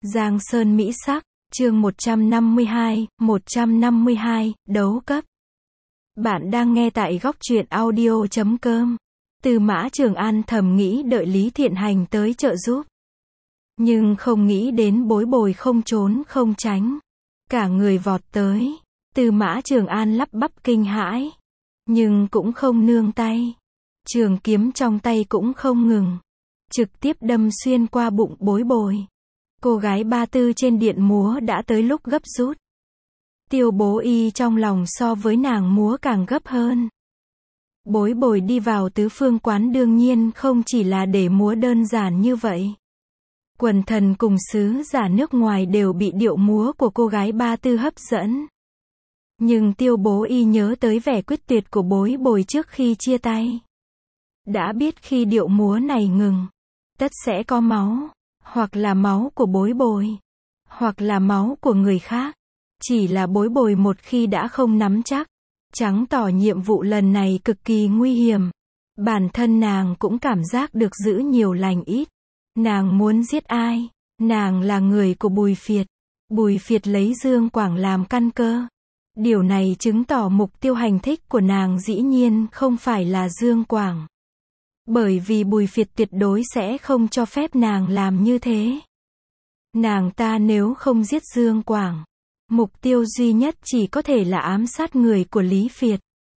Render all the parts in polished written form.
Giang Sơn Mỹ Sắc, chương 152, đấu cấp. Bạn đang nghe tại góc truyện audio.com. Tư Mã Trường An thầm nghĩ đợi Lý Thiện Hành tới trợ giúp. Nhưng không nghĩ đến Bối Bồi không trốn không tránh. Cả người vọt tới. Tư Mã Trường An lắp bắp kinh hãi. Nhưng cũng không nương tay. Trường kiếm trong tay cũng không ngừng. Trực tiếp đâm xuyên qua bụng Bối Bồi. Cô gái Ba Tư trên điện múa đã tới lúc gấp rút. Tiêu Bố Y trong lòng so với nàng múa càng gấp hơn. Bối Bồi đi vào tứ phương quán đương nhiên không chỉ là để múa đơn giản như vậy. Quần thần cùng sứ giả nước ngoài đều bị điệu múa của cô gái Ba Tư hấp dẫn. Nhưng Tiêu Bố Y nhớ tới vẻ quyết tuyệt của Bối Bồi trước khi chia tay. Đã biết khi điệu múa này ngừng, tất sẽ có máu. Hoặc là máu của Bối Bồi, hoặc là máu của người khác. Chỉ là Bối Bồi một khi đã không nắm chắc, chứng tỏ nhiệm vụ lần này cực kỳ nguy hiểm. Bản thân nàng cũng cảm giác được giữ nhiều lành ít. Nàng muốn giết ai? Nàng là người của Bùi Phiệt. Bùi Phiệt lấy Dương Quảng làm căn cơ. Điều này chứng tỏ mục tiêu hành thích của nàng dĩ nhiên không phải là Dương Quảng. Bởi vì Bùi Phiệt tuyệt đối sẽ không cho phép nàng làm như thế. Nàng ta nếu không giết Dương Quảng, mục tiêu duy nhất chỉ có thể là ám sát người của Lý Phiệt.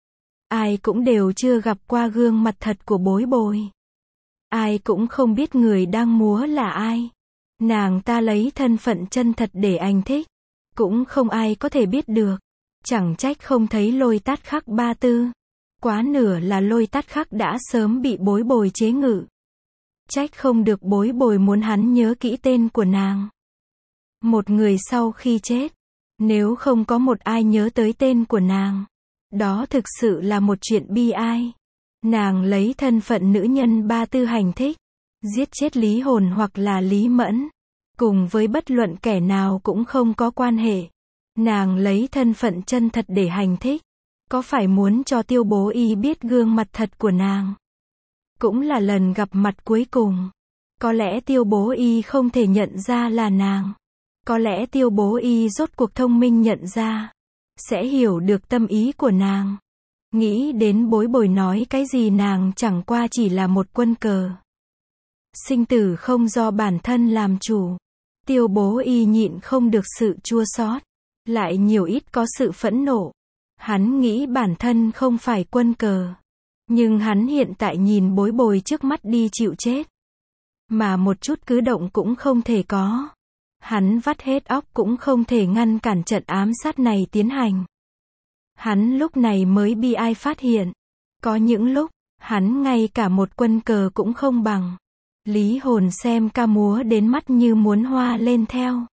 Ai cũng đều chưa gặp qua gương mặt thật của Bối Bồi. Ai cũng không biết người đang múa là ai. Nàng ta lấy thân phận chân thật để anh thích. Cũng không ai có thể biết được. Chẳng trách không thấy Lôi Tát Khắc Ba Tư. Quá nửa là Lôi Tát Khắc đã sớm bị Bối Bồi chế ngự. Trách không được Bối Bồi muốn hắn nhớ kỹ tên của nàng. Một người sau khi chết, nếu không có một ai nhớ tới tên của nàng, đó thực sự là một chuyện bi ai. Nàng lấy thân phận nữ nhân Ba Tư hành thích, giết chết Lý Hồn hoặc là Lý Mẫn, cùng với bất luận kẻ nào cũng không có quan hệ. Nàng lấy thân phận chân thật để hành thích. Có phải muốn cho Tiêu Bố Y biết gương mặt thật của nàng? Cũng là lần gặp mặt cuối cùng. Có lẽ Tiêu Bố Y không thể nhận ra là nàng. Có lẽ Tiêu Bố Y rốt cuộc thông minh nhận ra. Sẽ hiểu được tâm ý của nàng. Nghĩ đến Bối Bồi nói cái gì nàng chẳng qua chỉ là một quân cờ. Sinh tử không do bản thân làm chủ. Tiêu Bố Y nhịn không được sự chua xót. Lại nhiều ít có sự phẫn nộ. Hắn nghĩ bản thân không phải quân cờ. Nhưng hắn hiện tại nhìn Bối Bồi trước mắt đi chịu chết. Mà một chút cứ động cũng không thể có. Hắn vắt hết óc cũng không thể ngăn cản trận ám sát này tiến hành. Hắn lúc này mới bi ai phát hiện. Có những lúc, hắn ngay cả một quân cờ cũng không bằng. Lý Hồn xem ca múa đến mắt như muốn hoa lên theo.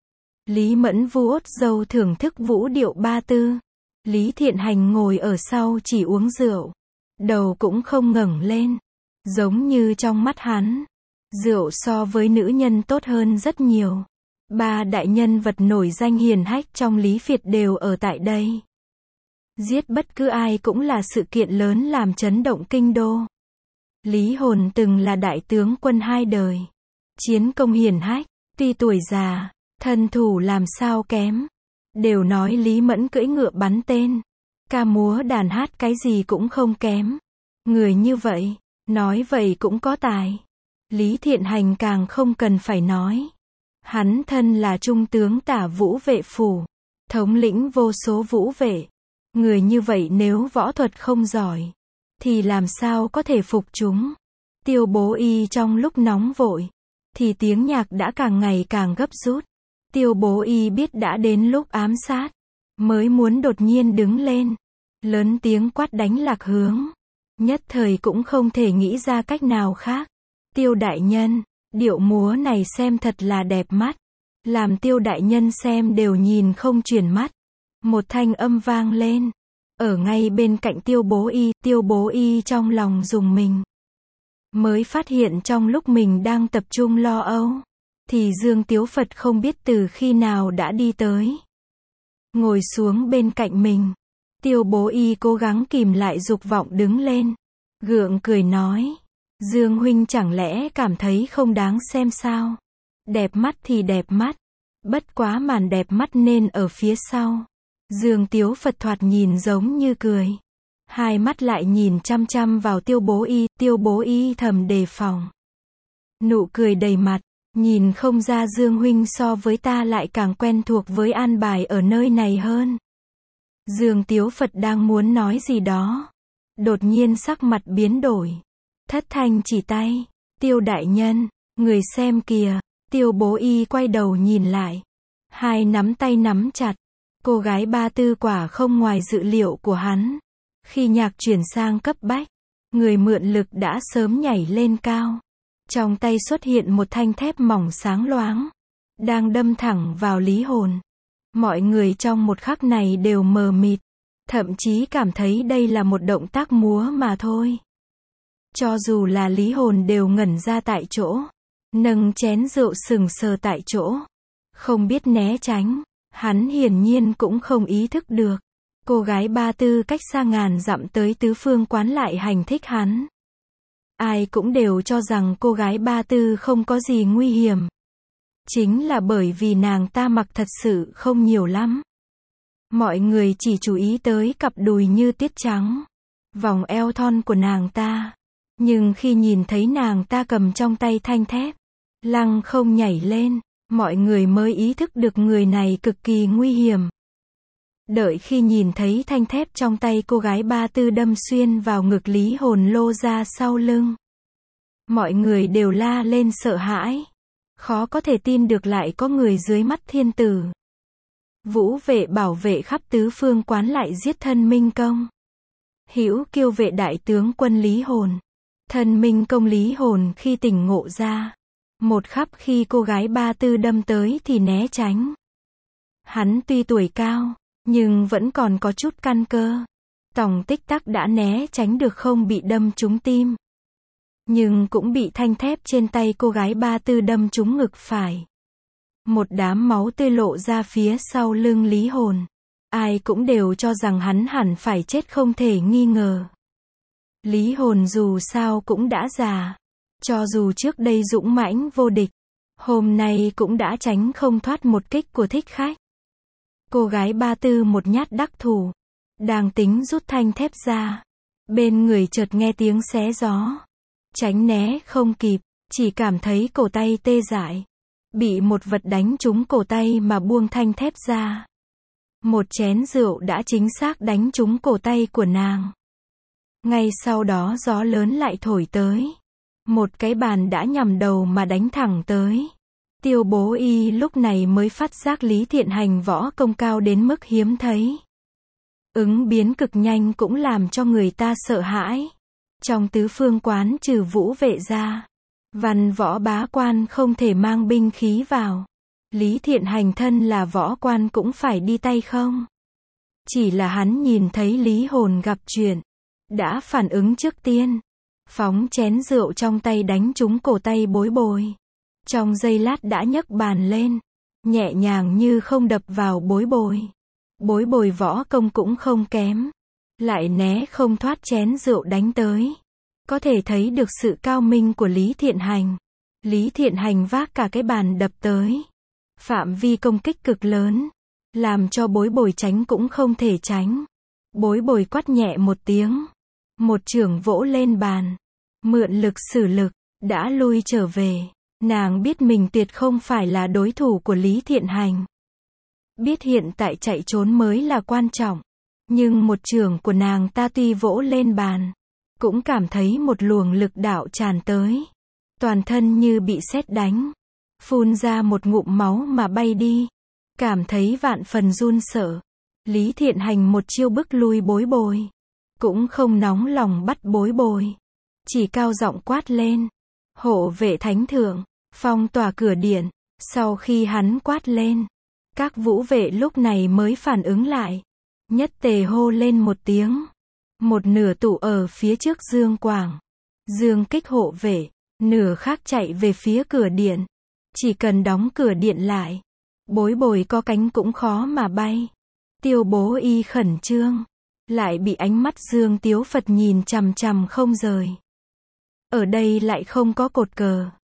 Lý Mẫn vuốt râu thưởng thức vũ điệu Ba Tư. Lý Thiện Hành ngồi ở sau chỉ uống rượu. Đầu cũng không ngẩng lên. Giống như trong mắt hắn, rượu so với nữ nhân tốt hơn rất nhiều. Ba đại nhân vật nổi danh hiển hách trong Lý Phiệt đều ở tại đây. Giết bất cứ ai cũng là sự kiện lớn làm chấn động kinh đô. Lý Hồn từng là đại tướng quân 2 đời. Chiến công hiển hách, tuy tuổi già, thân thủ làm sao kém. Đều nói Lý Mẫn cưỡi ngựa bắn tên. Ca múa đàn hát cái gì cũng không kém. Người như vậy, nói vậy cũng có tài. Lý Thiện Hành càng không cần phải nói. Hắn thân là trung tướng Tả Vũ Vệ phủ, thống lĩnh vô số vũ vệ. Người như vậy nếu võ thuật không giỏi, thì làm sao có thể phục chúng. Tiêu Bố Y trong lúc nóng vội, thì tiếng nhạc đã càng ngày càng gấp rút. Tiêu Bố Y biết đã đến lúc ám sát, mới muốn đột nhiên đứng lên, lớn tiếng quát đánh Lạc Hướng. Nhất thời cũng không thể nghĩ ra cách nào khác. Tiêu đại nhân, điệu múa này xem thật là đẹp mắt. Làm Tiêu đại nhân xem đều nhìn không chuyển mắt. Một thanh âm vang lên. Ở ngay bên cạnh Tiêu Bố Y trong lòng rùng mình. Mới phát hiện trong lúc mình đang tập trung lo âu, thì Dương Tiếu Phật không biết từ khi nào đã đi tới. Ngồi xuống bên cạnh mình. Tiêu Bố Y cố gắng kìm lại dục vọng đứng lên. Gượng cười nói. Dương huynh chẳng lẽ cảm thấy không đáng xem sao? Đẹp mắt thì đẹp mắt. Bất quá màn đẹp mắt nên ở phía sau. Dương Tiếu Phật thoạt nhìn giống như cười. Hai mắt lại nhìn chăm chăm vào Tiêu Bố Y thầm đề phòng. Nụ cười đầy mặt, nhìn không ra Dương huynh so với ta lại càng quen thuộc với an bài ở nơi này hơn. Dương Tiếu Phật đang muốn nói gì đó. Đột nhiên sắc mặt biến đổi. Thất thanh chỉ tay. Tiêu đại nhân, người xem kìa. Tiêu Bố Y quay đầu nhìn lại. Hai nắm tay nắm chặt. Cô gái Ba Tư quả không ngoài dự liệu của hắn. Khi nhạc chuyển sang cấp bách, người mượn lực đã sớm nhảy lên cao. Trong tay xuất hiện một thanh thép mỏng sáng loáng, đang đâm thẳng vào Lý Hồn. Mọi người trong một khắc này đều mờ mịt, thậm chí cảm thấy đây là một động tác múa mà thôi. Cho dù là Lý Hồn đều ngẩn ra tại chỗ, nâng chén rượu sừng sờ tại chỗ, không biết né tránh. Hắn hiển nhiên cũng không ý thức được. Cô gái Ba Tư cách xa ngàn dặm tới tứ phương quán lại hành thích hắn. Ai cũng đều cho rằng cô gái Ba Tư không có gì nguy hiểm. Chính là bởi vì nàng ta mặc thật sự không nhiều lắm. Mọi người chỉ chú ý tới cặp đùi như tuyết trắng, vòng eo thon của nàng ta. Nhưng khi nhìn thấy nàng ta cầm trong tay thanh thép, lăng không nhảy lên, mọi người mới ý thức được người này cực kỳ nguy hiểm. Đợi khi nhìn thấy thanh thép trong tay cô gái Ba Tư đâm xuyên vào ngực Lý Hồn lô ra sau lưng, mọi người đều la lên sợ hãi. Khó có thể tin được lại có người dưới mắt thiên tử. Vũ vệ bảo vệ khắp tứ phương quán lại giết thân Minh Công. Hữu Kiêu vệ đại tướng quân Lý Hồn. Thân Minh Công Lý Hồn khi tỉnh ngộ ra, một khắc khi cô gái Ba Tư đâm tới thì né tránh. Hắn tuy tuổi cao, nhưng vẫn còn có chút căn cơ. Tòng tích tắc đã né tránh được không bị đâm trúng tim. Nhưng cũng bị thanh thép trên tay cô gái Ba Tư đâm trúng ngực phải. Một đám máu tươi lộ ra phía sau lưng Lý Hồn. Ai cũng đều cho rằng hắn hẳn phải chết không thể nghi ngờ. Lý Hồn dù sao cũng đã già. Cho dù trước đây dũng mãnh vô địch, hôm nay cũng đã tránh không thoát một kích của thích khách. Cô gái Ba Tư một nhát đắc thủ, đang tính rút thanh thép ra. Bên người chợt nghe tiếng xé gió. Tránh né không kịp, chỉ cảm thấy cổ tay tê dại. Bị một vật đánh trúng cổ tay mà buông thanh thép ra. Một chén rượu đã chính xác đánh trúng cổ tay của nàng. Ngay sau đó gió lớn lại thổi tới. Một cái bàn đã nhằm đầu mà đánh thẳng tới. Tiêu Bố Y lúc này mới phát giác Lý Thiện Hành võ công cao đến mức hiếm thấy. Ứng biến cực nhanh cũng làm cho người ta sợ hãi. Trong tứ phương quán trừ Vũ vệ ra, văn võ bá quan không thể mang binh khí vào. Lý Thiện Hành thân là võ quan cũng phải đi tay không. Chỉ là hắn nhìn thấy Lý Hồn gặp chuyện, đã phản ứng trước tiên. Phóng chén rượu trong tay đánh trúng cổ tay Bối Bồi. Trong giây lát đã nhấc bàn lên, nhẹ nhàng như không đập vào Bối Bồi. Bối Bồi võ công cũng không kém, lại né không thoát chén rượu đánh tới. Có thể thấy được sự cao minh của Lý Thiện Hành. Lý Thiện Hành vác cả cái bàn đập tới. Phạm vi công kích cực lớn, làm cho Bối Bồi tránh cũng không thể tránh. Bối Bồi quát nhẹ một tiếng, một chưởng vỗ lên bàn, mượn lực sử lực, đã lui trở về. Nàng biết mình tuyệt không phải là đối thủ của Lý Thiện Hành. Biết hiện tại chạy trốn mới là quan trọng. Nhưng một chưởng của nàng ta tuy vỗ lên bàn, cũng cảm thấy một luồng lực đạo tràn tới. Toàn thân như bị sét đánh, phun ra một ngụm máu mà bay đi. Cảm thấy vạn phần run sợ. Lý Thiện Hành một chiêu bức lui Bối Bồi, cũng không nóng lòng bắt Bối Bồi, chỉ cao giọng quát lên: hộ vệ thánh thượng, phong tỏa cửa điện. Sau khi hắn quát lên, các vũ vệ lúc này mới phản ứng lại, nhất tề hô lên một tiếng. Một nửa tụ ở phía trước Dương Quảng, Dương Kích hộ vệ, nửa khác chạy về phía cửa điện. Chỉ cần đóng cửa điện lại, Bối Bồi có cánh cũng khó mà bay. Tiêu Bố Y khẩn trương, lại bị ánh mắt Dương Tiếu Phật nhìn chằm chằm không rời. Ở đây lại không có cột cờ,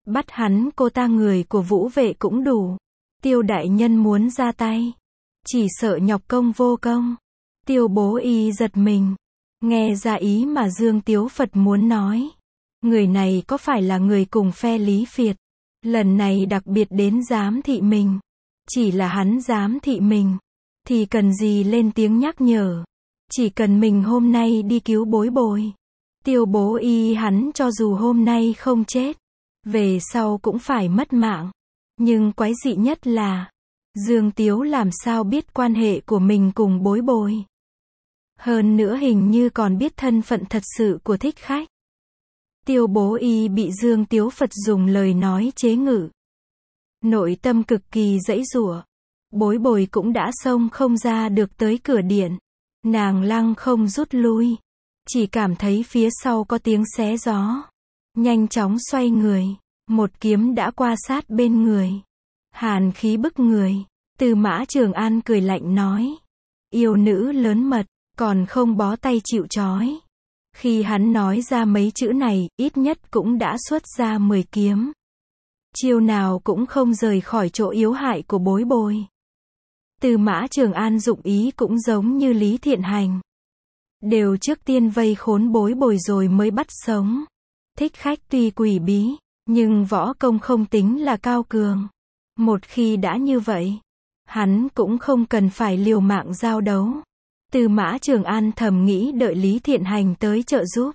Bắt hắn cô ta người của Vũ Vệ cũng đủ. Tiêu đại nhân muốn ra tay. Chỉ sợ nhọc công vô công. Tiêu Bố Y giật mình. Nghe ra ý mà Dương Tiếu Phật muốn nói. Người này có phải là người cùng phe Lý Phiệt? Lần này đặc biệt đến giám thị mình. Chỉ là hắn giám thị mình. Thì cần gì lên tiếng nhắc nhở. Chỉ cần mình hôm nay đi cứu Bối Bồi. Tiêu Bố Y hắn cho dù hôm nay không chết. Về sau cũng phải mất mạng. Nhưng quái dị nhất là. Dương Tiếu làm sao biết quan hệ của mình cùng Bối Bồi. Hơn nữa hình như còn biết thân phận thật sự của thích khách. Tiêu Bố Y bị Dương Tiếu Phật dùng lời nói chế ngự. Nội tâm cực kỳ giãy giụa. Bối Bồi cũng đã xông không ra được tới cửa điện. Nàng lăng không rút lui. Chỉ cảm thấy phía sau có tiếng xé gió. Nhanh chóng xoay người. Một kiếm đã qua sát bên người. Hàn khí bức người. Tư Mã Trường An cười lạnh nói. Yêu nữ lớn mật, còn không bó tay chịu trói. Khi hắn nói ra mấy chữ này, ít nhất cũng đã xuất ra 10 kiếm. Chiêu nào cũng không rời khỏi chỗ yếu hại của Bối Bồi. Tư Mã Trường An dụng ý cũng giống như Lý Thiện Hành. Đều trước tiên vây khốn Bối Bồi rồi mới bắt sống. Thích khách tuy quỷ bí, nhưng võ công không tính là cao cường. Một khi đã như vậy, hắn cũng không cần phải liều mạng giao đấu. Tư Mã Trường An thầm nghĩ đợi Lý Thiện Hành tới trợ giúp.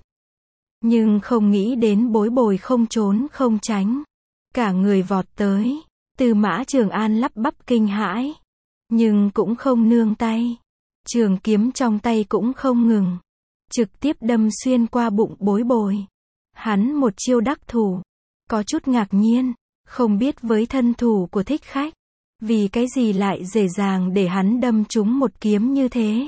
Nhưng không nghĩ đến Bối Bồi không trốn không tránh. Cả người vọt tới. Tư Mã Trường An lắp bắp kinh hãi. Nhưng cũng không nương tay. Trường kiếm trong tay cũng không ngừng. Trực tiếp đâm xuyên qua bụng Bối Bồi. Hắn một chiêu đắc thủ. Có chút ngạc nhiên. Không biết với thân thủ của thích khách. Vì cái gì lại dễ dàng để hắn đâm trúng một kiếm như thế.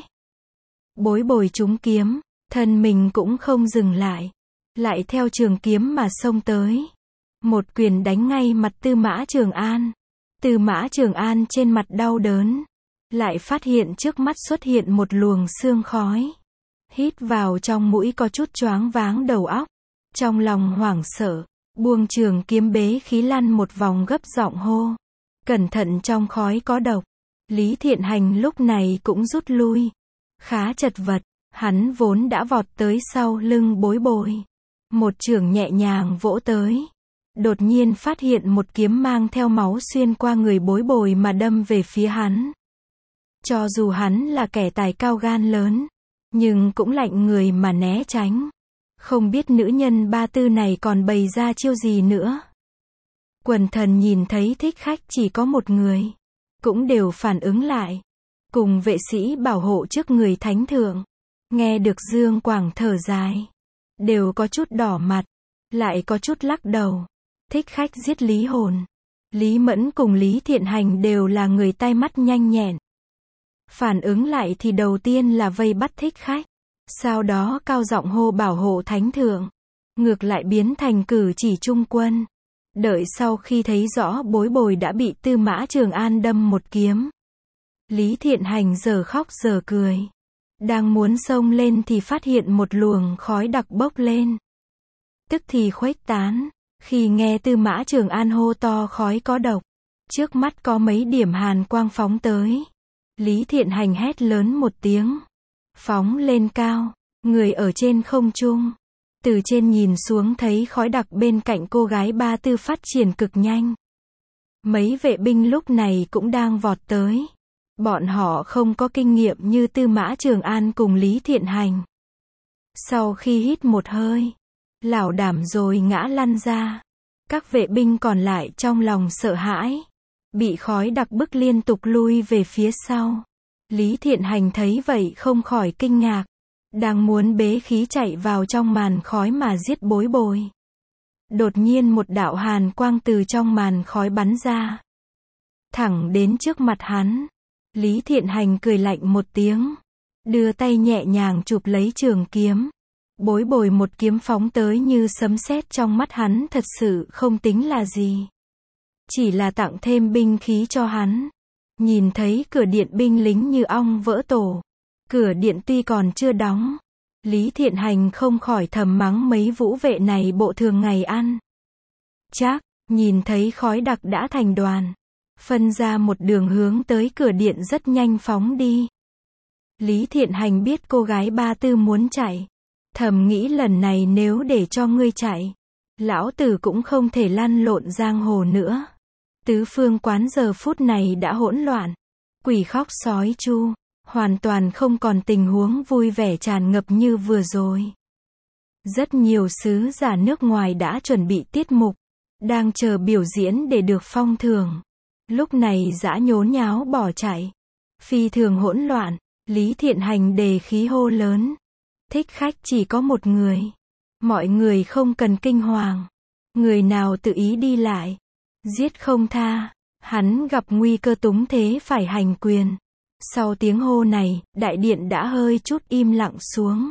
Bối Bồi trúng kiếm. Thân mình cũng không dừng lại. Lại theo trường kiếm mà xông tới. Một quyền đánh ngay mặt Tư Mã Trường An. Tư Mã Trường An trên mặt đau đớn. Lại phát hiện trước mắt xuất hiện một luồng sương khói. Hít vào trong mũi có chút choáng váng đầu óc. Trong lòng hoảng sợ. Buông trường kiếm bế khí lăn một vòng gấp giọng hô. Cẩn thận trong khói có độc. Lý Thiện Hành lúc này cũng rút lui. Khá chật vật. Hắn vốn đã vọt tới sau lưng Bối Bồi. Một chưởng nhẹ nhàng vỗ tới. Đột nhiên phát hiện một kiếm mang theo máu xuyên qua người Bối Bồi mà đâm về phía hắn. Cho dù hắn là kẻ tài cao gan lớn, nhưng cũng lạnh người mà né tránh. Không biết nữ nhân ba tư này còn bày ra chiêu gì nữa. Quần thần nhìn thấy thích khách chỉ có một người. Cũng đều phản ứng lại. Cùng vệ sĩ bảo hộ trước người thánh thượng. Nghe được Dương Quảng thở dài. Đều có chút đỏ mặt. Lại có chút lắc đầu. Thích khách giết Lý Hồn. Lý Mẫn cùng Lý Thiện Hành đều là người tay mắt nhanh nhẹn. Phản ứng lại thì đầu tiên là vây bắt thích khách. Sau đó cao giọng hô bảo hộ thánh thượng. Ngược lại biến thành cử chỉ trung quân. Đợi sau khi thấy rõ Bối Bồi đã bị Tư Mã Trường An đâm một kiếm. Lý Thiện Hành giờ khóc giờ cười. Đang muốn xông lên thì phát hiện một luồng khói đặc bốc lên. Tức thì khuếch tán. Khi nghe Tư Mã Trường An hô to khói có độc. Trước mắt có mấy điểm hàn quang phóng tới. Lý Thiện Hành hét lớn một tiếng. Phóng lên cao. Người ở trên không trung. Từ trên nhìn xuống thấy khói đặc bên cạnh cô gái ba tư phát triển cực nhanh. Mấy vệ binh lúc này cũng đang vọt tới. Bọn họ không có kinh nghiệm như Tư Mã Trường An cùng Lý Thiện Hành. Sau khi hít một hơi, lảo đảo rồi ngã lăn ra. Các vệ binh còn lại trong lòng sợ hãi. Bị khói đặc bức liên tục lui về phía sau. Lý Thiện Hành thấy vậy không khỏi kinh ngạc. Đang muốn bế khí chạy vào trong màn khói mà giết Bối Bồi. Đột nhiên một đạo hàn quang từ trong màn khói bắn ra. Thẳng đến trước mặt hắn. Lý Thiện Hành cười lạnh một tiếng. Đưa tay nhẹ nhàng chụp lấy trường kiếm. Bối Bồi một kiếm phóng tới như sấm sét trong mắt hắn thật sự không tính là gì. Chỉ là tặng thêm binh khí cho hắn. Nhìn thấy cửa điện binh lính như ong vỡ tổ. Cửa điện tuy còn chưa đóng. Lý Thiện Hành không khỏi thầm mắng mấy vũ vệ này bộ thường ngày ăn. Chắc, Nhìn thấy khói đặc đã thành đoàn, phân ra một đường hướng tới cửa điện rất nhanh phóng đi. Lý Thiện Hành biết cô gái Ba Tư muốn chạy, thầm nghĩ lần này nếu để cho ngươi chạy, lão tử cũng không thể lăn lộn giang hồ nữa. Tứ phương quán giờ phút này đã hỗn loạn, quỷ khóc sói chu, hoàn toàn không còn tình huống vui vẻ tràn ngập như vừa rồi. Rất nhiều sứ giả nước ngoài đã chuẩn bị tiết mục, đang chờ biểu diễn để được phong thưởng. Lúc này dã nhốn nháo bỏ chạy, phi thường hỗn loạn. Lý Thiện Hành đề khí hô lớn, thích khách chỉ có một người, mọi người không cần kinh hoàng, người nào tự ý đi lại, giết không tha. Hắn gặp nguy cơ túng thế phải hành quyền. Sau tiếng hô này, đại điện đã hơi chút im lặng xuống.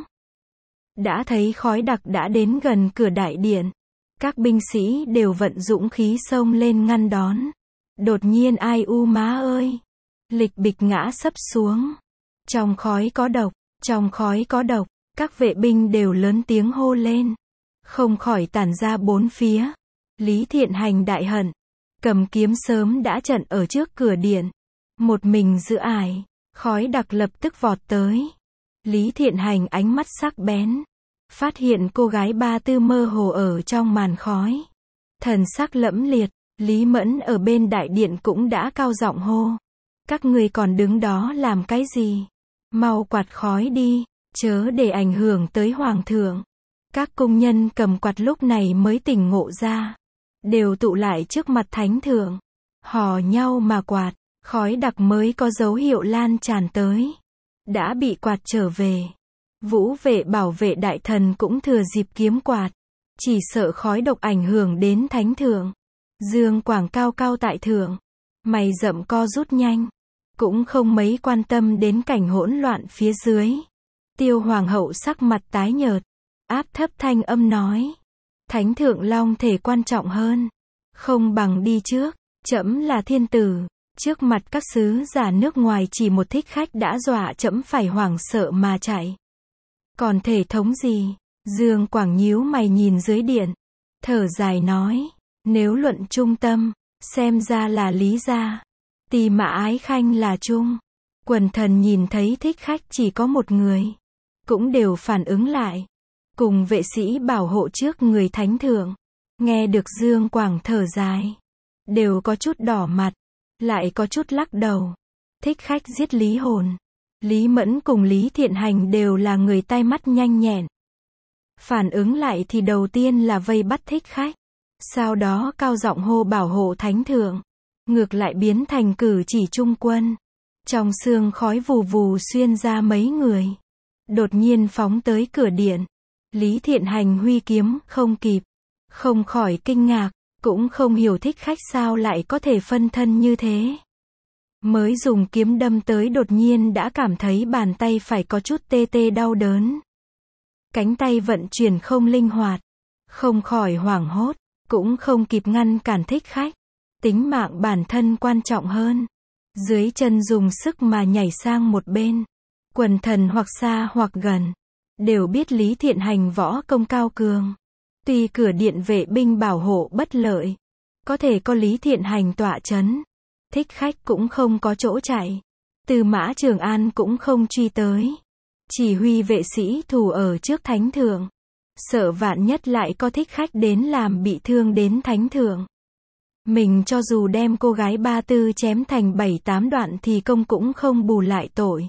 Đã thấy khói đặc đã đến gần cửa đại điện, các binh sĩ đều vận dũng khí xông lên ngăn đón. Đột nhiên ai u má ơi, lịch bịch ngã sấp xuống. Trong khói có độc, trong khói có độc, các vệ binh đều lớn tiếng hô lên, không khỏi tản ra bốn phía. Lý Thiện Hành đại hận, cầm kiếm sớm đã chặn ở trước cửa điện, một mình giữ ải, khói đặc lập tức vọt tới. Lý Thiện Hành ánh mắt sắc bén, phát hiện cô gái Ba Tư mơ hồ ở trong màn khói, thần sắc lẫm liệt. Lý Mẫn ở bên đại điện cũng đã cao giọng hô, các ngươi còn đứng đó làm cái gì? Mau quạt khói đi, chớ để ảnh hưởng tới hoàng thượng. Các công nhân cầm quạt lúc này mới tỉnh ngộ ra, đều tụ lại trước mặt thánh thượng, hò nhau mà quạt, khói đặc mới có dấu hiệu lan tràn tới, đã bị quạt trở về. Vũ vệ bảo vệ đại thần cũng thừa dịp kiếm quạt, chỉ sợ khói độc ảnh hưởng đến thánh thượng. Dương Quảng cao cao tại thượng, mày rậm co rút nhanh, cũng không mấy quan tâm đến cảnh hỗn loạn phía dưới. Tiêu hoàng hậu sắc mặt tái nhợt, áp thấp thanh âm nói, thánh thượng long thể quan trọng hơn, không bằng đi trước, trẫm là thiên tử. Trước mặt các sứ giả nước ngoài chỉ một thích khách đã dọa trẫm phải hoảng sợ mà chạy. Còn thể thống gì? Dương Quảng nhíu mày nhìn dưới điện, thở dài nói, nếu luận trung tâm, xem ra là Lý gia. Tỳ Mã Ái Khanh là trung. Quần thần nhìn thấy thích khách chỉ có một người, cũng đều phản ứng lại, cùng vệ sĩ bảo hộ trước người thánh thượng. Nghe được Dương Quảng thở dài, đều có chút đỏ mặt, lại có chút lắc đầu. Thích khách giết Lý Hồn, Lý Mẫn cùng Lý Thiện Hành đều là người tay mắt nhanh nhẹn. Phản ứng lại thì đầu tiên là vây bắt thích khách, sau đó cao giọng hô bảo hộ thánh thượng, ngược lại biến thành cử chỉ trung quân. Trong sương khói vù vù xuyên ra mấy người, đột nhiên phóng tới cửa điện. Lý Thiện Hành huy kiếm không kịp, không khỏi kinh ngạc, cũng không hiểu thích khách sao lại có thể phân thân như thế. Mới dùng kiếm đâm tới đột nhiên đã cảm thấy bàn tay phải có chút tê tê đau đớn. Cánh tay vận chuyển không linh hoạt, không khỏi hoảng hốt, cũng không kịp ngăn cản thích khách. Tính mạng bản thân quan trọng hơn. Dưới chân dùng sức mà nhảy sang một bên. Quần thần hoặc xa hoặc gần, đều biết Lý Thiện Hành võ công cao cường. Tuy cửa điện vệ binh bảo hộ bất lợi, có thể có Lý Thiện Hành tọa chấn, thích khách cũng không có chỗ chạy. Tư Mã Trường An cũng không truy tới, chỉ huy vệ sĩ thủ ở trước thánh thượng, sợ vạn nhất lại có thích khách đến làm bị thương đến thánh thượng. Mình cho dù đem cô gái Ba Tư chém thành 7-8 đoạn thì công cũng không bù lại tội.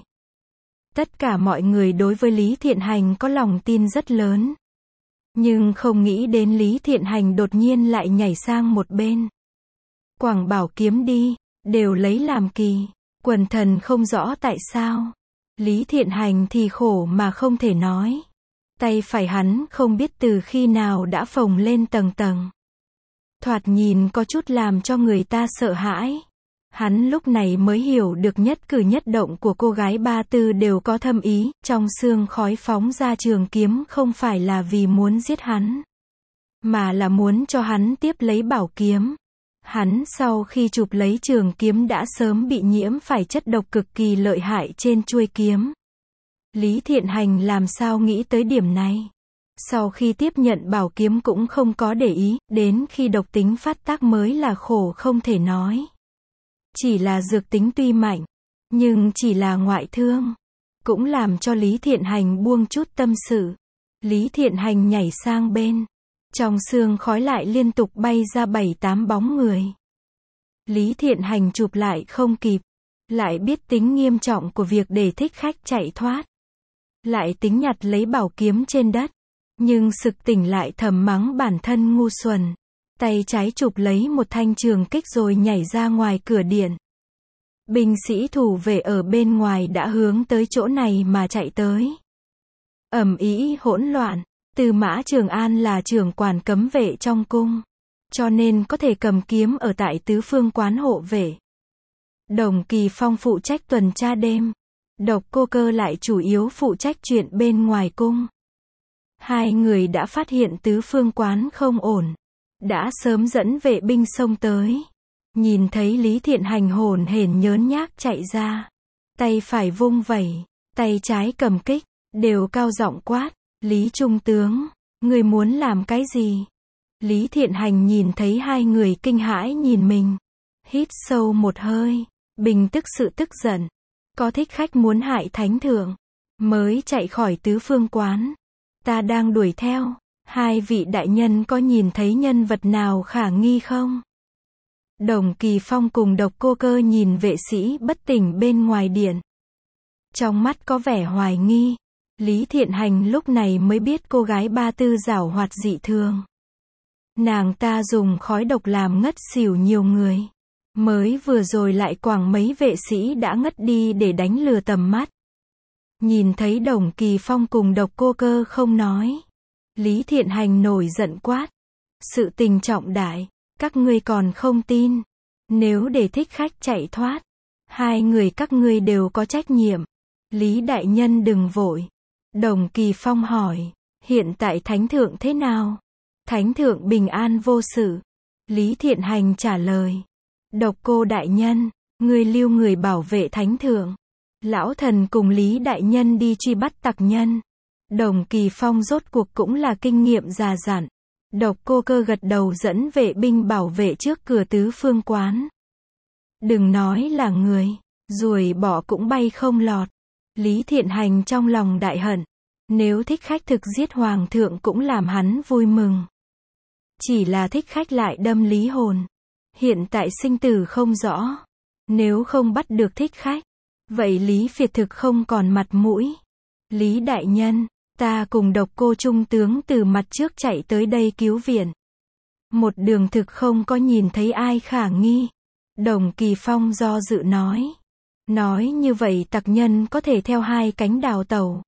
Tất cả mọi người đối với Lý Thiện Hành có lòng tin rất lớn, nhưng không nghĩ đến Lý Thiện Hành đột nhiên lại nhảy sang một bên. Quảng bảo kiếm đi, đều lấy làm kỳ. Quần thần không rõ tại sao. Lý Thiện Hành thì khổ mà không thể nói. Tay phải hắn không biết từ khi nào đã phồng lên tầng tầng. Thoạt nhìn có chút làm cho người ta sợ hãi. Hắn lúc này mới hiểu được nhất cử nhất động của cô gái Ba Tư đều có thâm ý. Trong sương khói phóng ra trường kiếm không phải là vì muốn giết hắn, mà là muốn cho hắn tiếp lấy bảo kiếm. Hắn sau khi chụp lấy trường kiếm đã sớm bị nhiễm phải chất độc cực kỳ lợi hại trên chuôi kiếm. Lý Thiện Hành làm sao nghĩ tới điểm này? Sau khi tiếp nhận bảo kiếm cũng không có để ý, đến khi độc tính phát tác mới là khổ không thể nói. Chỉ là dược tính tuy mạnh, nhưng chỉ là ngoại thương. Cũng làm cho Lý Thiện Hành buông chút tâm sự. Lý Thiện Hành nhảy sang bên. Trong sương khói lại liên tục bay ra 7-8 bóng người. Lý Thiện Hành chụp lại không kịp. Lại biết tính nghiêm trọng của việc để thích khách chạy thoát. Lại tính nhặt lấy bảo kiếm trên đất. Nhưng sực tỉnh lại thầm mắng bản thân ngu xuẩn. Tay trái chụp lấy một thanh trường kích rồi nhảy ra ngoài cửa điện. Binh sĩ thủ vệ ở bên ngoài đã hướng tới chỗ này mà chạy tới. Ầm ĩ hỗn loạn. Tư Mã Trường An là trưởng quản cấm vệ trong cung, cho nên có thể cầm kiếm ở tại tứ phương quán hộ vệ. Đồng Kỳ Phong phụ trách tuần tra đêm. Độc Cô Cơ lại chủ yếu phụ trách chuyện bên ngoài cung. Hai người đã phát hiện tứ phương quán không ổn. Đã sớm dẫn vệ binh xông tới. Nhìn thấy Lý Thiện Hành hổn hển nhớn nhác chạy ra. Tay phải vung vẩy, tay trái cầm kích, đều cao giọng quát. Lý Trung tướng, người muốn làm cái gì? Lý Thiện Hành nhìn thấy hai người kinh hãi nhìn mình. Hít sâu một hơi, bình tức sự tức giận. Có thích khách muốn hại thánh thượng, mới chạy khỏi tứ phương quán. Ta đang đuổi theo. Hai vị đại nhân có nhìn thấy nhân vật nào khả nghi không? Đồng Kỳ Phong cùng Độc Cô Cơ nhìn vệ sĩ bất tỉnh bên ngoài điện. Trong mắt có vẻ hoài nghi. Lý Thiện Hành lúc này mới biết cô gái Ba Tư giảo hoạt dị thường. Nàng ta dùng khói độc làm ngất xỉu nhiều người. Mới vừa rồi lại quẳng mấy vệ sĩ đã ngất đi để đánh lừa tầm mắt. Nhìn thấy Đồng Kỳ Phong cùng Độc Cô Cơ không nói. Lý Thiện Hành nổi giận quát. Sự tình trọng đại, các ngươi còn không tin. Nếu để thích khách chạy thoát, hai người các ngươi đều có trách nhiệm. Lý đại nhân đừng vội. Đồng Kỳ Phong hỏi, hiện tại thánh thượng thế nào? Thánh thượng bình an vô sự. Lý Thiện Hành trả lời. Độc Cô đại nhân, ngươi lưu người bảo vệ thánh thượng. Lão thần cùng Lý đại nhân đi truy bắt tặc nhân. Đồng Kỳ Phong rốt cuộc cũng là kinh nghiệm già dặn. Độc Cô Cơ gật đầu dẫn vệ binh bảo vệ trước cửa tứ phương quán. Đừng nói là người, ruồi bọ cũng bay không lọt. Lý Thiện Hành trong lòng đại hận. Nếu thích khách thực giết hoàng thượng cũng làm hắn vui mừng. Chỉ là thích khách lại đâm lý hồn. Hiện tại sinh tử không rõ. Nếu không bắt được thích khách, vậy Lý Việt thực không còn mặt mũi. Lý đại nhân, ta cùng Độc Cô trung tướng từ mặt trước chạy tới đây cứu viện. Một đường thực không có nhìn thấy ai khả nghi. Đồng Kỳ Phong do dự nói. Nói như vậy tặc nhân có thể theo hai cánh đào tẩu.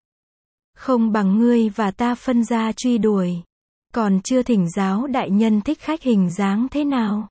Không bằng ngươi và ta phân ra truy đuổi. Còn chưa thỉnh giáo đại nhân thích khách hình dáng thế nào?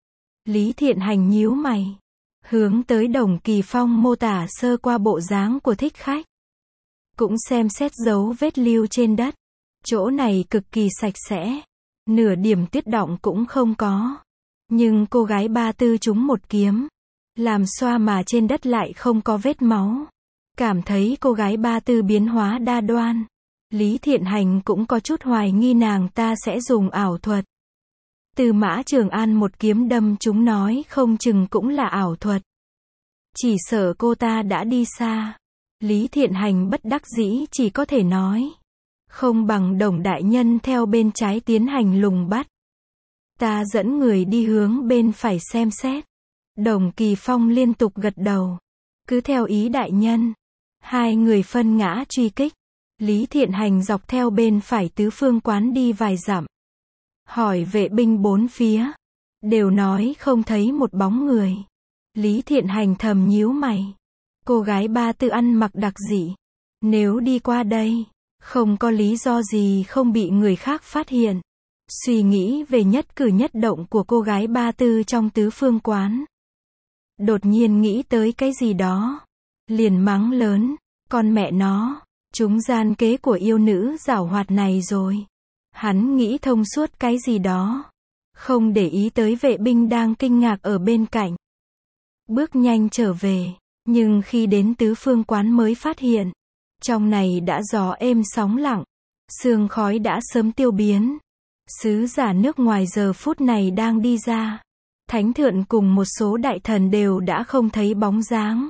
Lý Thiện Hành nhíu mày. Hướng tới Đồng Kỳ Phong mô tả sơ qua bộ dáng của thích khách. Cũng xem xét dấu vết lưu trên đất. Chỗ này cực kỳ sạch sẽ. Nửa điểm tuyết đọng cũng không có. Nhưng cô gái Ba Tư trúng một kiếm. Làm xoa mà trên đất lại không có vết máu. Cảm thấy cô gái Ba Tư biến hóa đa đoan. Lý Thiện Hành cũng có chút hoài nghi nàng ta sẽ dùng ảo thuật. Tư Mã Trường An một kiếm đâm chúng nói không chừng cũng là ảo thuật. Chỉ sợ cô ta đã đi xa. Lý Thiện Hành bất đắc dĩ chỉ có thể nói. Không bằng Đồng đại nhân theo bên trái tiến hành lùng bắt. Ta dẫn người đi hướng bên phải xem xét. Đồng Kỳ Phong liên tục gật đầu. Cứ theo ý đại nhân. Hai người phân ngã truy kích. Lý Thiện Hành dọc theo bên phải tứ phương quán đi vài dặm. Hỏi vệ binh bốn phía. Đều nói không thấy một bóng người. Lý Thiện Hành thầm nhíu mày. Cô gái Ba Tư ăn mặc đặc dị. Nếu đi qua đây, không có lý do gì không bị người khác phát hiện. Suy nghĩ về nhất cử nhất động của cô gái Ba Tư trong tứ phương quán. Đột nhiên nghĩ tới cái gì đó. Liền mắng lớn. Con mẹ nó, chúng gian kế của yêu nữ giảo hoạt này rồi. Hắn nghĩ thông suốt cái gì đó. Không để ý tới vệ binh đang kinh ngạc ở bên cạnh. Bước nhanh trở về. Nhưng khi đến tứ phương quán mới phát hiện. Trong này đã gió êm sóng lặng. Sương khói đã sớm tiêu biến. Sứ giả nước ngoài giờ phút này đang đi ra. Thánh thượng cùng một số đại thần đều đã không thấy bóng dáng.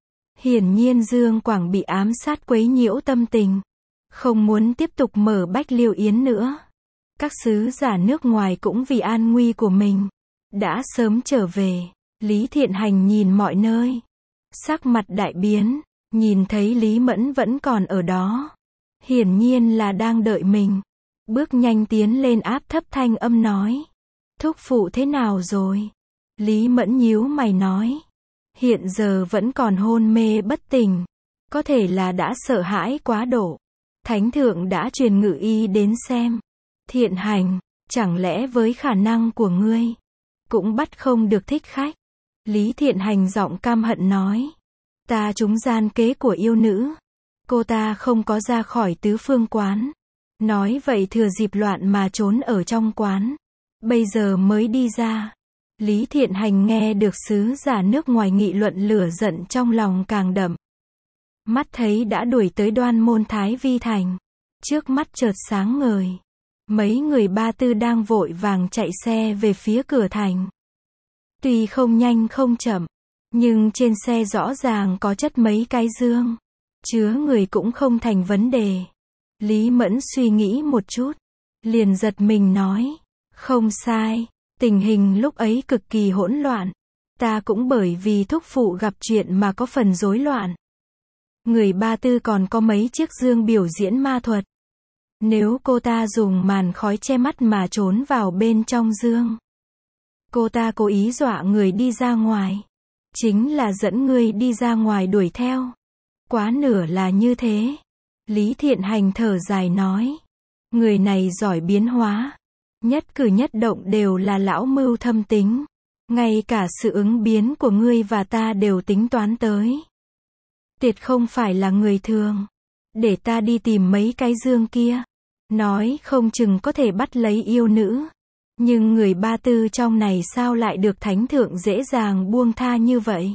Hiển nhiên Dương Quảng bị ám sát quấy nhiễu tâm tình. Không muốn tiếp tục mở Bách Liêu Yến nữa. Các sứ giả nước ngoài cũng vì an nguy của mình. Đã sớm trở về. Lý Thiện Hành nhìn mọi nơi. Sắc mặt đại biến. Nhìn thấy Lý Mẫn vẫn còn ở đó. Hiển nhiên là đang đợi mình. Bước nhanh tiến lên áp thấp thanh âm nói. Thúc phụ thế nào rồi? Lý Mẫn nhíu mày nói. Hiện giờ vẫn còn hôn mê bất tỉnh. Có thể là đã sợ hãi quá độ. Thánh thượng đã truyền ngự y đến xem. Thiện Hành, chẳng lẽ với khả năng của ngươi, cũng bắt không được thích khách? Lý Thiện Hành giọng căm hận nói. Ta trúng gian kế của yêu nữ. Cô ta không có ra khỏi tứ phương quán. Nói vậy thừa dịp loạn mà trốn ở trong quán. Bây giờ mới đi ra. Lý Thiện Hành nghe được sứ giả nước ngoài nghị luận lửa giận trong lòng càng đậm. Mắt thấy đã đuổi tới Đoan Môn Thái Vi Thành. Trước mắt chợt sáng ngời. Mấy người Ba Tư đang vội vàng chạy xe về phía cửa thành. Tuy không nhanh không chậm, nhưng trên xe rõ ràng có chất mấy cái dương. Chứa người cũng không thành vấn đề. Lý Mẫn suy nghĩ một chút. Liền giật mình nói. Không sai. Tình hình lúc ấy cực kỳ hỗn loạn. Ta cũng bởi vì thúc phụ gặp chuyện mà có phần rối loạn. Người Ba Tư còn có mấy chiếc dương biểu diễn ma thuật. Nếu cô ta dùng màn khói che mắt mà trốn vào bên trong dương. Cô ta cố ý dọa người đi ra ngoài. Chính là dẫn người đi ra ngoài đuổi theo. Quá nửa là như thế. Lý Thiện Hành thở dài nói. Người này giỏi biến hóa. Nhất cử nhất động đều là lão mưu thâm tính. Ngay cả sự ứng biến của ngươi và ta đều tính toán tới. Tuyệt không phải là người thường. Để ta đi tìm mấy cái dương kia. Nói không chừng có thể bắt lấy yêu nữ. Nhưng người Ba Tư trong này sao lại được thánh thượng dễ dàng buông tha như vậy?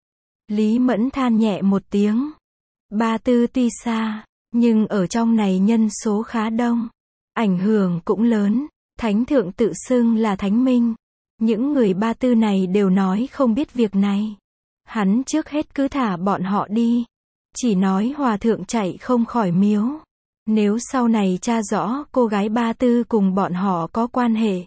Lý Mẫn than nhẹ một tiếng. Ba Tư tuy xa, nhưng ở trong này nhân số khá đông. Ảnh hưởng cũng lớn. Thánh thượng tự xưng là thánh minh. Những người Ba Tư này đều nói không biết việc này. Hắn trước hết cứ thả bọn họ đi. Chỉ nói hòa thượng chạy không khỏi miếu. Nếu sau này tra rõ cô gái Ba Tư cùng bọn họ có quan hệ,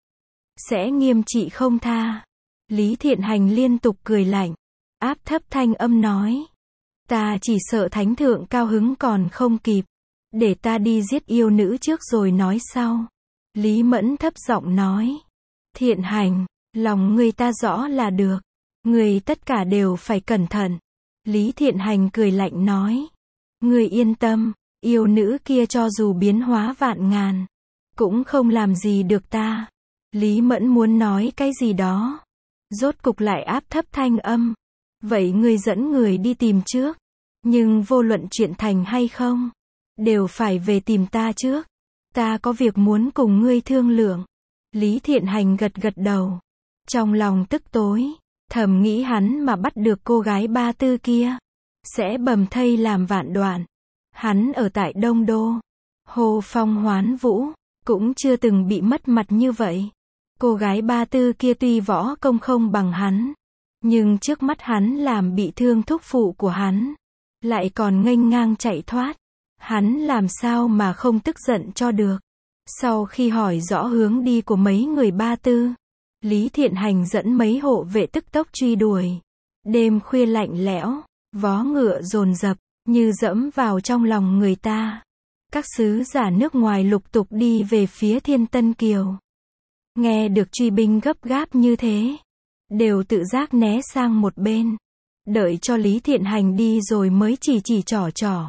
sẽ nghiêm trị không tha. Lý Thiện Hành liên tục cười lạnh. Áp thấp thanh âm nói. Ta chỉ sợ thánh thượng cao hứng còn không kịp. Để ta đi giết yêu nữ trước rồi nói sau. Lý Mẫn thấp giọng nói. Thiện Hành, lòng người ta rõ là được. Người tất cả đều phải cẩn thận. Lý Thiện Hành cười lạnh nói. Người yên tâm, yêu nữ kia cho dù biến hóa vạn ngàn, cũng không làm gì được ta. Lý Mẫn muốn nói cái gì đó. Rốt cục lại áp thấp thanh âm. Vậy ngươi dẫn người đi tìm trước. Nhưng vô luận chuyện thành hay không, đều phải về tìm ta trước. Ta có việc muốn cùng ngươi thương lượng. Lý Thiện Hành gật gật đầu. Trong lòng tức tối. Thầm nghĩ hắn mà bắt được cô gái Ba Tư kia, sẽ bầm thây làm vạn đoạn. Hắn ở tại Đông Đô, hô phong hoán vũ, cũng chưa từng bị mất mặt như vậy. Cô gái Ba Tư kia tuy võ công không bằng hắn, nhưng trước mắt hắn làm bị thương thúc phụ của hắn, lại còn nghênh ngang chạy thoát. Hắn làm sao mà không tức giận cho được. Sau khi hỏi rõ hướng đi của mấy người Ba Tư, Lý Thiện Hành dẫn mấy hộ vệ tức tốc truy đuổi. Đêm khuya lạnh lẽo, vó ngựa dồn dập, như dẫm vào trong lòng người ta. Các sứ giả nước ngoài lục tục đi về phía Thiên Tân Kiều. Nghe được truy binh gấp gáp như thế, đều tự giác né sang một bên. Đợi cho Lý Thiện Hành đi rồi mới chỉ trỏ.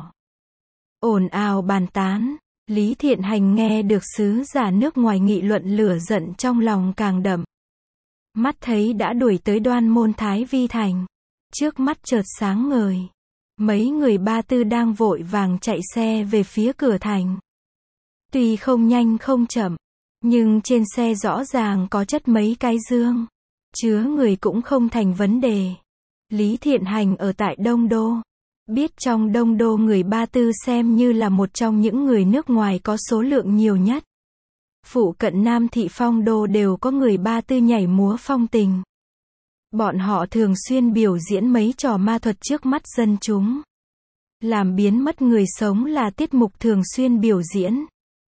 Ồn ào bàn tán. Lý Thiện Hành nghe được sứ giả nước ngoài nghị luận lửa giận trong lòng càng đậm. Mắt thấy đã đuổi tới Đoan Môn Thái Vi Thành. Trước mắt chợt sáng ngời. Mấy người Ba Tư đang vội vàng chạy xe về phía cửa thành. Tuy không nhanh không chậm, nhưng trên xe rõ ràng có chất mấy cái dương. Chứa người cũng không thành vấn đề. Lý Thiện Hành ở tại Đông Đô. biết trong Đông Đô người Ba Tư xem như là một trong những người nước ngoài có số lượng nhiều nhất. Phụ cận Nam Thị Phong Đô đều có người Ba Tư nhảy múa phong tình. Bọn họ thường xuyên biểu diễn mấy trò ma thuật trước mắt dân chúng. Làm biến mất người sống là tiết mục thường xuyên biểu diễn.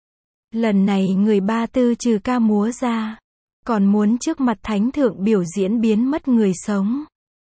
Lần này người Ba Tư trừ ca múa ra, còn muốn trước mặt thánh thượng biểu diễn biến mất người sống.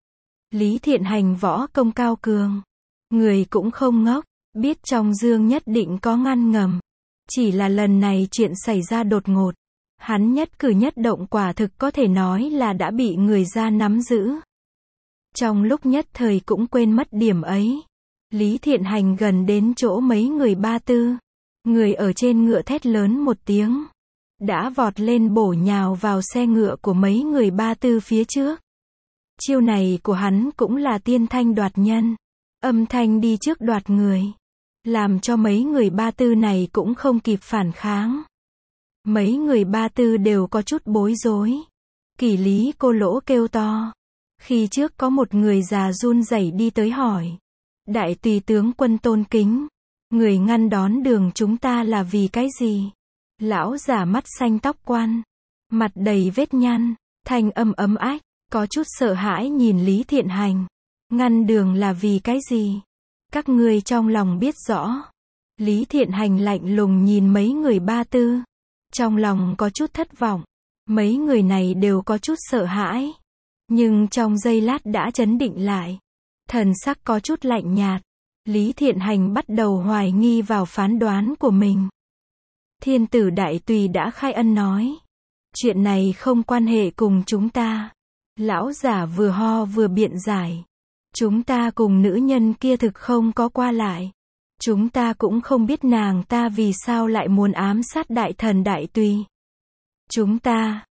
Lý Thiện Hành võ công cao cường. Người cũng không ngốc, biết trong dương nhất định có ngăn ngầm. Chỉ là lần này chuyện xảy ra đột ngột. Hắn nhất cử nhất động quả thực có thể nói là đã bị người ra nắm giữ. Trong lúc nhất thời cũng quên mất điểm ấy. Lý Thiện Hành gần đến chỗ mấy người Ba Tư. Người ở trên ngựa thét lớn một tiếng. Đã vọt lên bổ nhào vào xe ngựa của mấy người Ba Tư phía trước. Chiêu này của hắn cũng là tiên thanh đoạt nhân. Âm thanh đi trước đoạt người. Làm cho mấy người Ba Tư này cũng không kịp phản kháng. Mấy người Ba Tư đều có chút bối rối. Kỷ Lý Cô Lỗ kêu to. Khi trước có một người già run rẩy đi tới hỏi. Đại tùy tướng quân tôn kính. Người ngăn đón đường chúng ta là vì cái gì? Lão giả mắt xanh tóc quan. Mặt đầy vết nhăn. Thanh âm ấm ách. Có chút sợ hãi nhìn Lý Thiện Hành. Ngăn đường là vì cái gì? Các ngươi trong lòng biết rõ. Lý Thiện Hành lạnh lùng nhìn mấy người Ba Tư. Trong lòng có chút thất vọng. Mấy người này đều có chút sợ hãi. Nhưng trong giây lát đã trấn định lại. Thần sắc có chút lạnh nhạt. Lý Thiện Hành bắt đầu hoài nghi vào phán đoán của mình. Thiên tử đại tùy đã khai ân nói. Chuyện này không quan hệ cùng chúng ta. Lão giả vừa ho vừa biện giải. Chúng ta cùng nữ nhân kia thực không có qua lại. Chúng ta cũng không biết nàng ta vì sao lại muốn ám sát đại thần đại tùy. Chúng ta,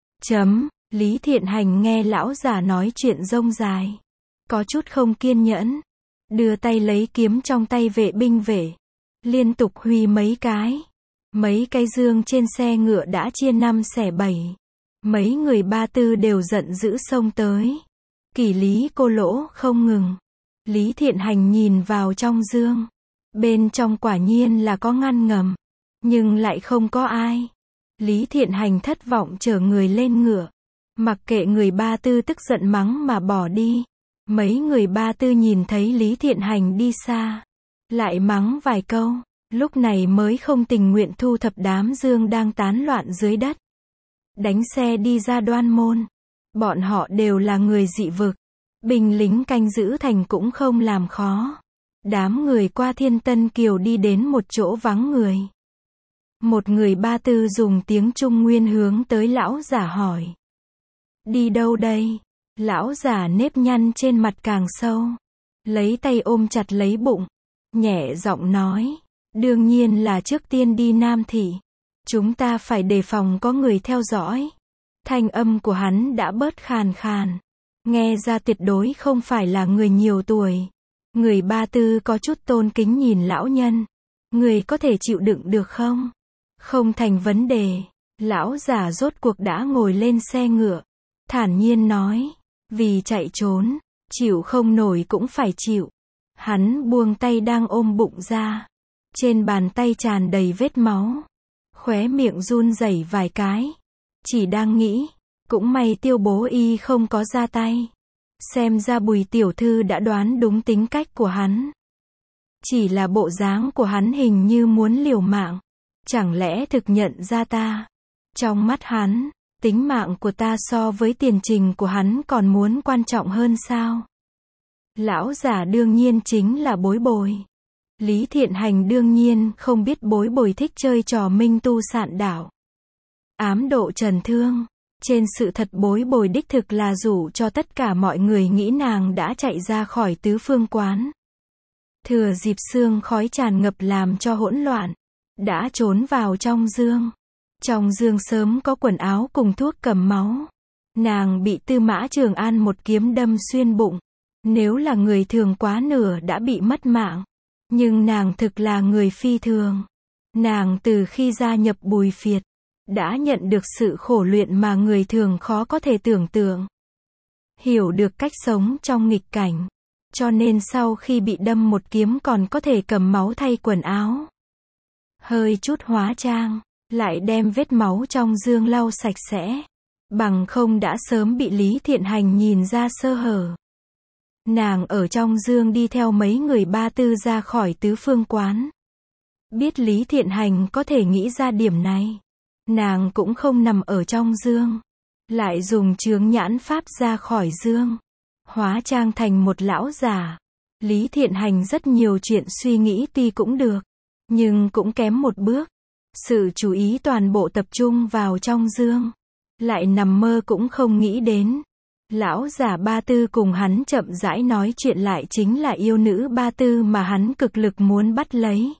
Lý Thiện Hành nghe lão giả nói chuyện rông dài. Có chút không kiên nhẫn. Đưa tay lấy kiếm trong tay vệ binh vệ. Liên tục huy mấy cái. Mấy cái dương trên xe ngựa đã chia 5 xẻ 7. Mấy người Ba Tư đều giận dữ xông tới. Kỷ Lý Cô Lỗ không ngừng. Lý Thiện Hành nhìn vào trong dương. Bên trong quả nhiên là có ngăn ngầm. Nhưng lại không có ai. Lý Thiện Hành thất vọng chở người lên ngựa. Mặc kệ người Ba Tư tức giận mắng mà bỏ đi. Mấy người Ba Tư nhìn thấy Lý Thiện Hành đi xa. Lại mắng vài câu. Lúc này mới không tình nguyện thu thập đám dương đang tán loạn dưới đất. Đánh xe đi ra Đoan Môn. Bọn họ đều là người dị vực. Binh lính canh giữ thành cũng không làm khó. Đám người qua Thiên Tân Kiều đi đến một chỗ vắng người. Một người Ba Tư dùng tiếng Trung Nguyên hướng tới lão giả hỏi. Đi đâu đây? Lão giả nếp nhăn trên mặt càng sâu. Lấy tay ôm chặt lấy bụng. Nhẹ giọng nói. Đương nhiên là trước tiên đi Nam Thị. Chúng ta phải đề phòng có người theo dõi. Thanh âm của hắn đã bớt khàn khàn. Nghe ra tuyệt đối không phải là người nhiều tuổi. Người Ba Tư có chút tôn kính nhìn lão nhân. Người có thể chịu đựng được không? Không thành vấn đề. Lão giả rốt cuộc đã ngồi lên xe ngựa. Thản nhiên nói. Vì chạy trốn. Chịu không nổi cũng phải chịu. Hắn buông tay đang ôm bụng ra. Trên bàn tay tràn đầy vết máu. Khóe miệng run rẩy vài cái. Chỉ đang nghĩ. Cũng may Tiêu Bố Y không có ra tay. Xem ra Bùi tiểu thư đã đoán đúng tính cách của hắn. Chỉ là bộ dáng của hắn hình như muốn liều mạng. Chẳng lẽ thực nhận ra ta? Trong mắt hắn, tính mạng của ta so với tiền trình của hắn còn muốn quan trọng hơn sao? Lão giả đương nhiên chính là Bối Bồi. Lý Thiện Hành đương nhiên không biết Bối Bồi thích chơi trò minh tu sạn đảo. Ám độ trần thương. Trên sự thật Bối Bồi đích thực là rủ cho tất cả mọi người nghĩ nàng đã chạy ra khỏi tứ phương quán. Thừa dịp sương khói tràn ngập làm cho hỗn loạn. Đã trốn vào trong dương. Trong dương sớm có quần áo cùng thuốc cầm máu. Nàng bị Tư Mã Trường An một kiếm đâm xuyên bụng. Nếu là người thường quá nửa đã bị mất mạng. Nhưng nàng thực là người phi thường. Nàng từ khi gia nhập Bùi Phiệt, đã nhận được sự khổ luyện mà người thường khó có thể tưởng tượng. Hiểu được cách sống trong nghịch cảnh. cho nên sau khi bị đâm một kiếm còn có thể cầm máu thay quần áo. Hơi chút hóa trang, lại đem vết máu trong dương lau sạch sẽ. Bằng không đã sớm bị Lý Thiện Hành nhìn ra sơ hở. Nàng ở trong dương đi theo mấy người Ba Tư ra khỏi Tứ Phương quán. Biết Lý Thiện Hành có thể nghĩ ra điểm này. Nàng cũng không nằm ở trong dương. Lại dùng chướng nhãn pháp ra khỏi dương. Hóa trang thành một lão già. Lý Thiện Hành rất nhiều chuyện suy nghĩ tuy cũng được. Nhưng cũng kém một bước. Sự chú ý toàn bộ tập trung vào trong dương. Lại nằm mơ cũng không nghĩ đến. Lão già Ba Tư cùng hắn chậm rãi nói chuyện lại chính là yêu nữ Ba Tư mà hắn cực lực muốn bắt lấy.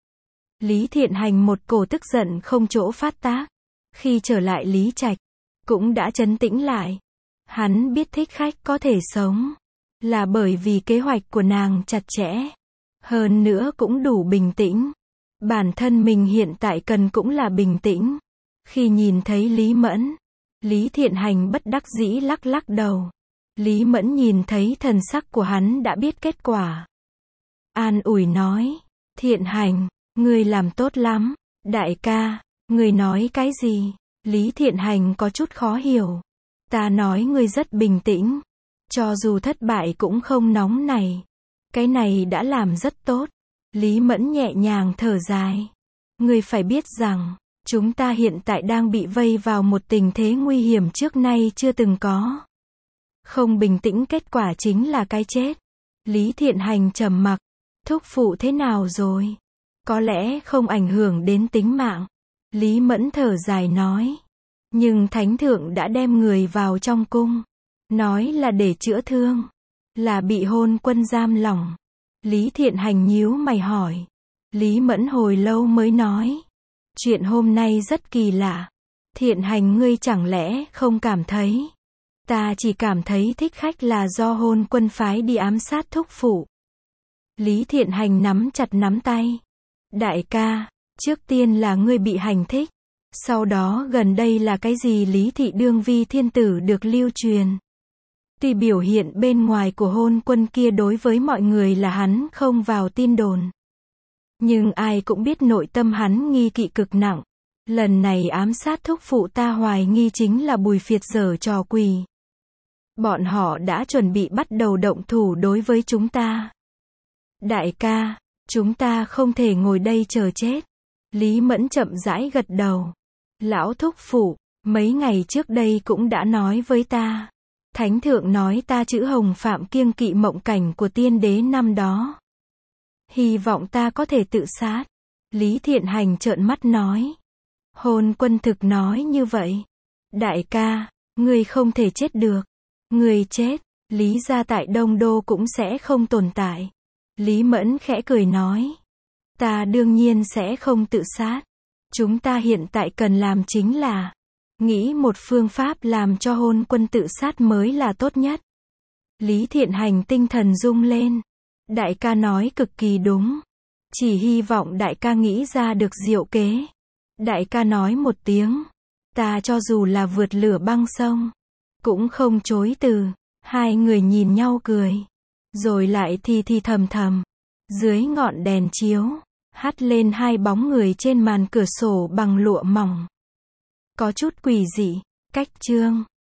Lý Thiện Hành một cổ tức giận không chỗ phát tác. Khi trở lại Lý Trạch, cũng đã trấn tĩnh lại. Hắn biết Thích Khách có thể sống, là bởi vì kế hoạch của nàng chặt chẽ. Hơn nữa cũng đủ bình tĩnh. Bản thân mình hiện tại cần cũng là bình tĩnh. Khi nhìn thấy Lý Mẫn, Lý Thiện Hành bất đắc dĩ lắc lắc đầu. Lý Mẫn nhìn thấy thần sắc của hắn đã biết kết quả. An ủi nói, Thiện Hành, ngươi làm tốt lắm. Đại ca, ngươi nói cái gì? Lý Thiện Hành có chút khó hiểu. Ta nói ngươi rất bình tĩnh. Cho dù thất bại cũng không nóng này. Cái này đã làm rất tốt. Lý Mẫn nhẹ nhàng thở dài. Ngươi phải biết rằng, chúng ta hiện tại đang bị vây vào một tình thế nguy hiểm trước nay chưa từng có. Không bình tĩnh kết quả chính là cái chết. Lý Thiện Hành trầm mặc. Thúc phụ thế nào rồi? Có lẽ không ảnh hưởng đến tính mạng. Lý Mẫn thở dài nói. Nhưng Thánh Thượng đã đem người vào trong cung. Nói là để chữa thương. Là bị Hôn Quân giam lỏng. Lý Thiện Hành nhíu mày hỏi. Lý Mẫn hồi lâu mới nói. Chuyện hôm nay rất kỳ lạ. Thiện Hành ngươi chẳng lẽ không cảm thấy? Ta chỉ cảm thấy Thích Khách là do Hôn Quân phái đi ám sát thúc phụ. Lý Thiện Hành nắm chặt nắm tay. Đại ca, trước tiên là ngươi bị hành thích. Sau đó gần đây là cái gì Lý Thị Đương Vi Thiên Tử được lưu truyền. Tuy biểu hiện bên ngoài của Hôn Quân kia đối với mọi người là hắn không vào tin đồn. Nhưng ai cũng biết nội tâm hắn nghi kỵ cực nặng. Lần này ám sát thúc phụ ta hoài nghi chính là Bùi Phiệt giở trò quỷ. Bọn họ đã chuẩn bị bắt đầu động thủ đối với chúng ta. Đại ca, chúng ta không thể ngồi đây chờ chết. Lý Mẫn chậm rãi gật đầu. Lão thúc phụ, mấy ngày trước đây cũng đã nói với ta. Thánh thượng nói ta chữ Hồng Phạm kiêng kỵ mộng cảnh của tiên đế năm đó. Hy vọng ta có thể tự sát. Lý Thiện Hành trợn mắt nói. Hôn Quân thực nói như vậy. Đại ca, ngươi không thể chết được. Ngươi chết, Lý gia tại Đông Đô cũng sẽ không tồn tại. Lý Mẫn khẽ cười nói. Ta đương nhiên sẽ không tự sát. Chúng ta hiện tại cần làm chính là nghĩ một phương pháp làm cho Hôn Quân tự sát mới là tốt nhất. Lý Thiện Hành tinh thần rung lên. Đại ca nói cực kỳ đúng. Chỉ hy vọng đại ca nghĩ ra được diệu kế. Đại ca nói một tiếng. Ta cho dù là vượt lửa băng sông, cũng không chối từ. Hai người nhìn nhau cười. Rồi lại thì thầm thầm. Dưới ngọn đèn chiếu, hắt lên hai bóng người trên màn cửa sổ bằng lụa mỏng. Có chút quỷ dị. Cách chương